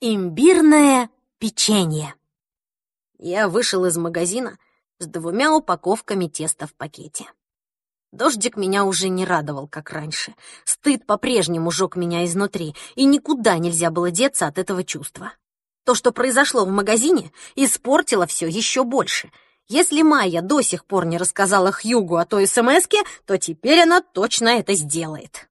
Имбирное печенье. Я вышел из магазина с 2 упаковками теста в пакете. Дождик меня уже не радовал, как раньше. Стыд по-прежнему жёг меня изнутри, и никуда нельзя было деться от этого чувства. То, что произошло в магазине, испортило все еще больше. Если Майя до сих пор не рассказала Хьюгу о той СМСке, то теперь она точно это сделает.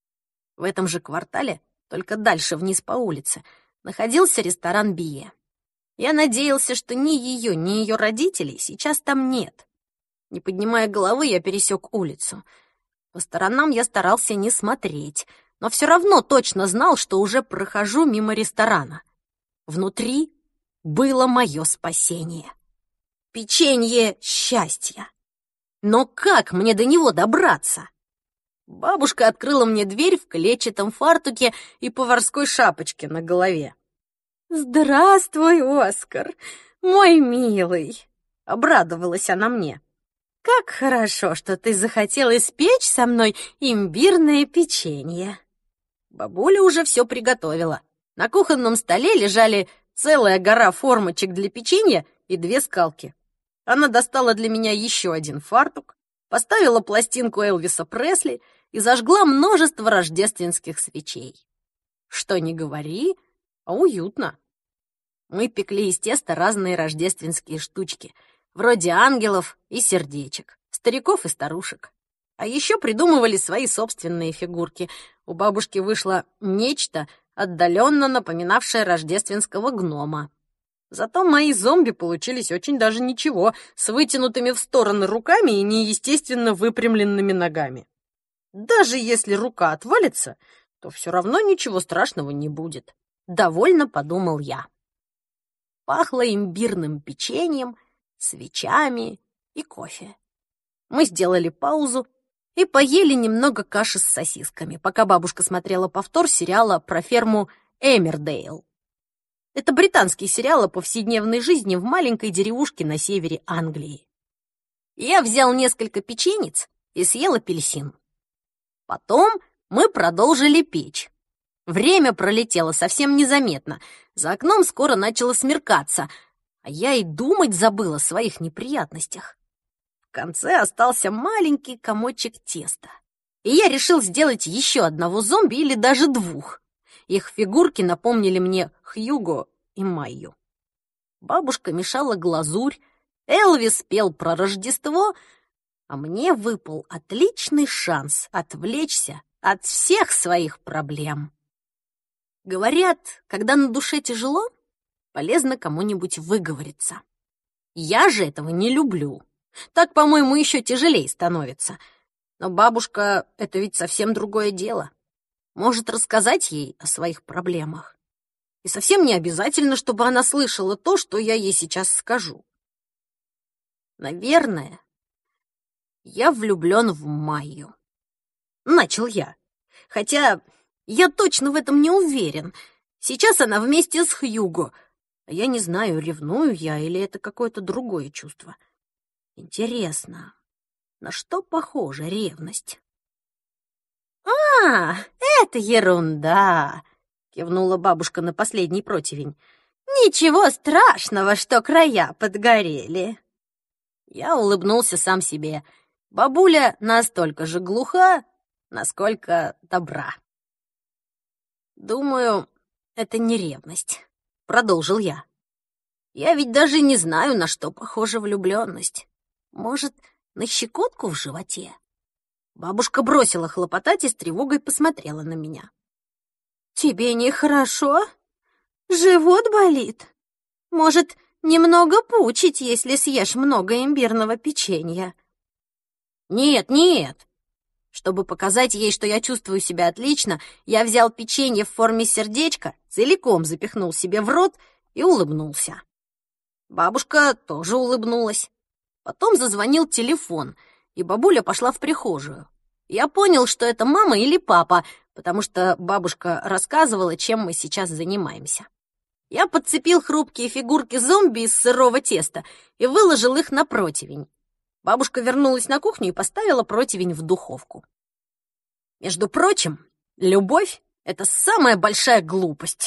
В этом же квартале, только дальше вниз по улице, находился ресторан Бие. Я надеялся, что ни ее, ни ее родителей сейчас там нет. Не поднимая головы, я пересек улицу. По сторонам я старался не смотреть, но все равно точно знал, что уже прохожу мимо ресторана. Внутри было мое спасение. Печенье счастья. Но как мне до него добраться? Бабушка открыла мне дверь в клетчатом фартуке и поварской шапочке на голове. «Здравствуй, Оскар, мой милый!» — обрадовалась она мне. «Как хорошо, что ты захотел испечь со мной имбирное печенье!» Бабуля уже все приготовила. На кухонном столе лежали целая гора формочек для печенья и 2 скалки. Она достала для меня еще 1 фартук, поставила пластинку Элвиса Пресли и зажгла множество рождественских свечей. Что ни говори, а уютно. Мы пекли из теста разные рождественские штучки, вроде ангелов и сердечек, стариков и старушек. А еще придумывали свои собственные фигурки. У бабушки вышло нечто, отдаленно напоминавшее рождественского гнома. Зато мои зомби получились очень даже ничего, с вытянутыми в стороны руками и неестественно выпрямленными ногами. Даже если рука отвалится, то все равно ничего страшного не будет. Довольно подумал я. Пахло имбирным печеньем, свечами и кофе. Мы сделали паузу и поели немного каши с сосисками, пока бабушка смотрела повтор сериала про ферму Эмердейл. Это британский сериал о повседневной жизни в маленькой деревушке на севере Англии. Я взял несколько печенец и съел апельсин. Потом мы продолжили печь. Время пролетело совсем незаметно. За окном скоро начало смеркаться, а я и думать забыла о своих неприятностях. В конце остался маленький комочек теста, и я решил сделать еще одного зомби или даже 2. Их фигурки напомнили мне Хьюго и Майю. Бабушка мешала глазурь, Элвис пел про Рождество, а мне выпал отличный шанс отвлечься от всех своих проблем. Говорят, когда на душе тяжело, полезно кому-нибудь выговориться. Я же этого не люблю. Так, по-моему, еще тяжелее становится. Но бабушка — это ведь совсем другое дело. Может рассказать ей о своих проблемах. И совсем не обязательно, чтобы она слышала то, что я ей сейчас скажу. Наверное, я влюблен в Майю. Начал я. Хотя я точно в этом не уверен. Сейчас она вместе с Хьюго. А я не знаю, ревную я или это какое-то другое чувство. Интересно, на что похожа ревность? «А, это ерунда!» — кивнула бабушка на последний противень. «Ничего страшного, что края подгорели!» Я улыбнулся сам себе. Бабуля настолько же глуха, насколько добра. «Думаю, это не ревность», — продолжил я. «Я ведь даже не знаю, на что похожа влюбленность. Может, на щекотку в животе?» Бабушка бросила хлопотать и с тревогой посмотрела на меня. «Тебе нехорошо? Живот болит? Может, немного пучить, если съешь много имбирного печенья?» «Нет, нет!» Чтобы показать ей, что я чувствую себя отлично, я взял печенье в форме сердечка, целиком запихнул себе в рот и улыбнулся. Бабушка тоже улыбнулась. Потом зазвонил телефон, и бабуля пошла в прихожую. Я понял, что это мама или папа, потому что бабушка рассказывала, чем мы сейчас занимаемся. Я подцепил хрупкие фигурки зомби из сырого теста и выложил их на противень. Бабушка вернулась на кухню и поставила противень в духовку. Между прочим, любовь — это самая большая глупость.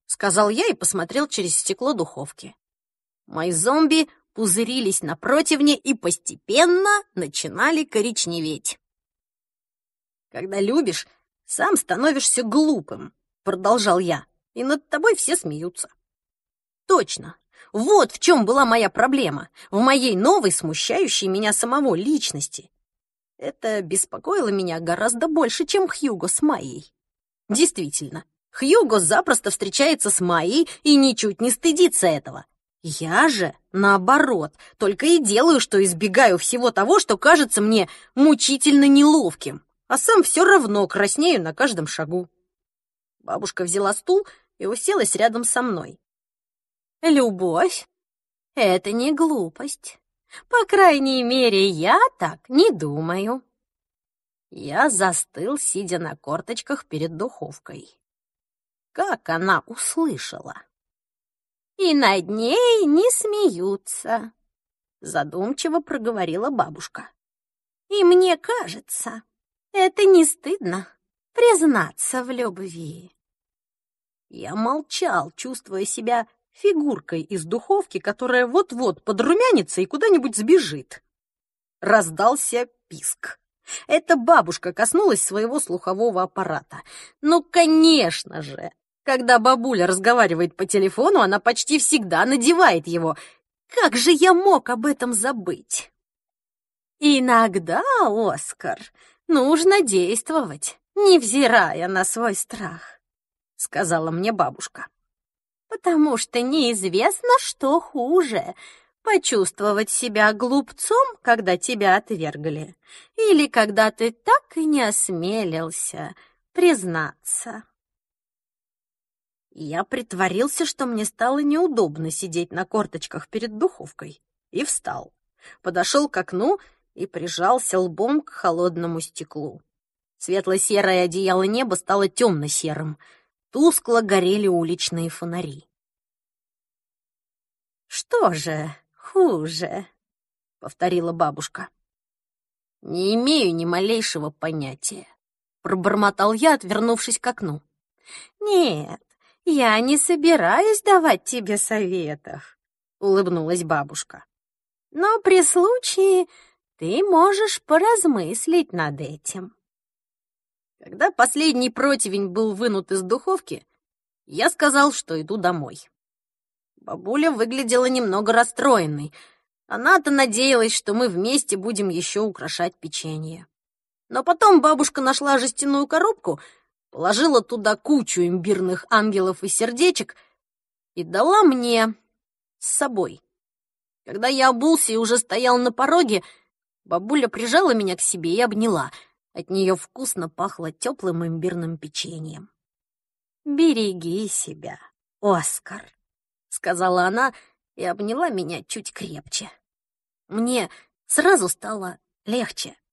— сказал я и посмотрел через стекло духовки. Мои зомби пузырились на противне и постепенно начинали коричневеть. «Когда любишь, сам становишься глупым», — продолжал я, — «и над тобой все смеются». Точно, вот в чем была моя проблема, в моей новой, смущающей меня самого личности. Это беспокоило меня гораздо больше, чем Хьюго с Майей. Действительно, Хьюго запросто встречается с Майей и ничуть не стыдится этого. Я же, наоборот, только и делаю, что избегаю всего того, что кажется мне мучительно неловким, а сам все равно краснею на каждом шагу. Бабушка взяла стул и уселась рядом со мной. «Любовь — это не глупость. По крайней мере, я так не думаю». Я застыл, сидя на корточках перед духовкой. Как она услышала? «И над ней не смеются», — задумчиво проговорила бабушка. «И мне кажется, это не стыдно признаться в любви». Я молчал, чувствуя себя фигуркой из духовки, которая вот-вот подрумянится и куда-нибудь сбежит. Раздался писк. Эта бабушка коснулась своего слухового аппарата. Ну, конечно же! Когда бабуля разговаривает по телефону, она почти всегда надевает его. Как же я мог об этом забыть? «Иногда, Оскар, нужно действовать, невзирая на свой страх», — сказала мне бабушка. «Потому что неизвестно, что хуже — почувствовать себя глупцом, когда тебя отвергли, или когда ты так и не осмелился признаться». Я притворился, что мне стало неудобно сидеть на корточках перед духовкой, и встал. Подошел к окну и прижался лбом к холодному стеклу. Светло-серое одеяло неба стало темно-серым. Тускло горели уличные фонари. «Что же хуже?» — повторила бабушка. «Не имею ни малейшего понятия», — пробормотал я, отвернувшись к окну. «Нет, я не собираюсь давать тебе советов», — улыбнулась бабушка. «Но при случае ты можешь поразмыслить над этим». Когда последний противень был вынут из духовки, я сказал, что иду домой. Бабуля выглядела немного расстроенной. Она-то надеялась, что мы вместе будем еще украшать печенье. Но потом бабушка нашла жестяную коробку, положила туда кучу имбирных ангелов и сердечек и дала мне с собой. Когда я обулся и уже стоял на пороге, бабуля прижала меня к себе и обняла. От нее вкусно пахло теплым имбирным печеньем. «Береги себя, Оскар», — сказала она и обняла меня чуть крепче. Мне сразу стало легче.